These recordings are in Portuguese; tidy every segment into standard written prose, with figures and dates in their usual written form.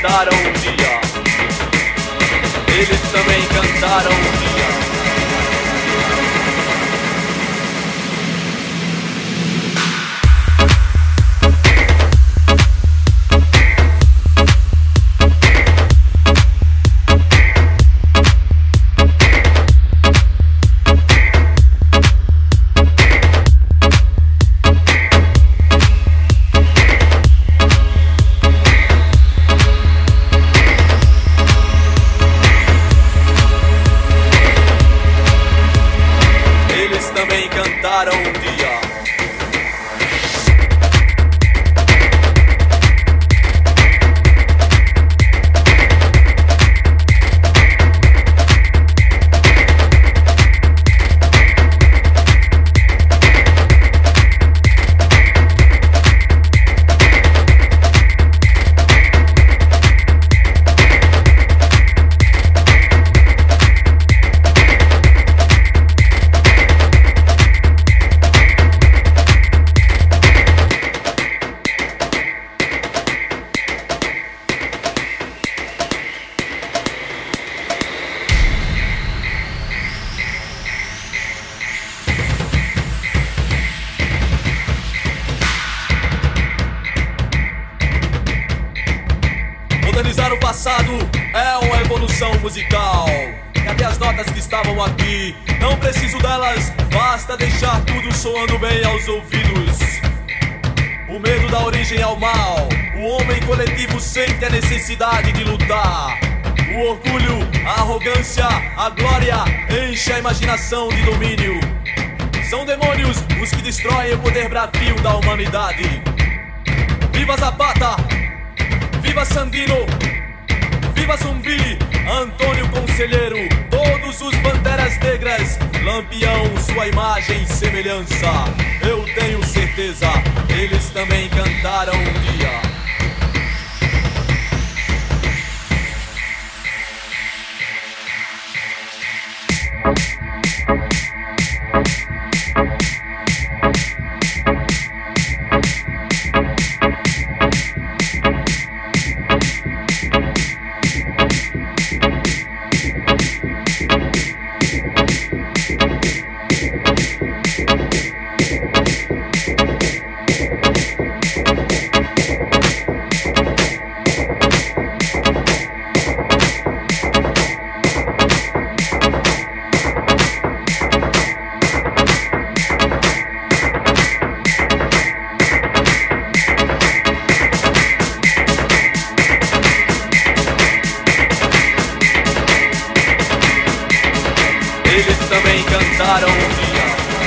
cantaram um dia. Eles também cantaram um dia. Também cantaram um dia. Modernizar o passado é uma evolução musical. Cadê as notas que estavam aqui? Não preciso delas, basta deixar tudo soando bem aos ouvidos. O medo dá origem ao mal. O homem coletivo sente a necessidade de lutar. O orgulho, a arrogância, a glória enche a imaginação de domínio. São demônios os que destroem o poder bravio da humanidade. Viva Zapata! Viva Sandino, viva Zumbi, Antônio Conselheiro, todos os banderas negras, Lampião, sua imagem e semelhança. Eu tenho certeza, eles também cantaram um dia. Eles também cantaram um dia.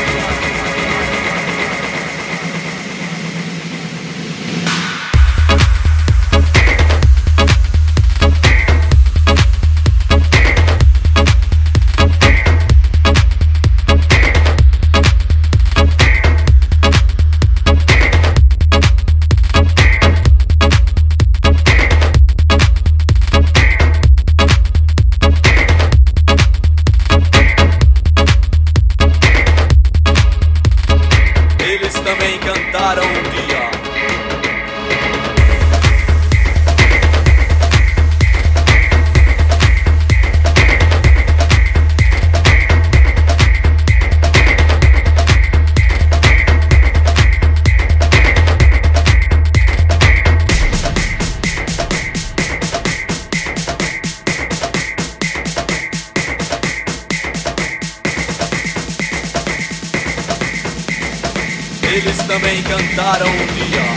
Também cantaram um dia. Eles também cantaram um dia.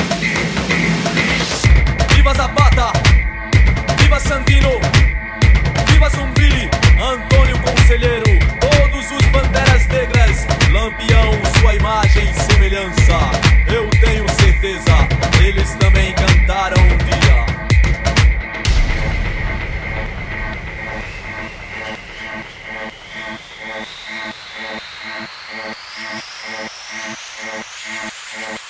Viva Zapata, viva Sandino, viva Zumbi, Antônio Conselheiro, todos os banderas negras, Lampião, sua imagem e semelhança. Eu tenho certeza, eles também cantaram um dia.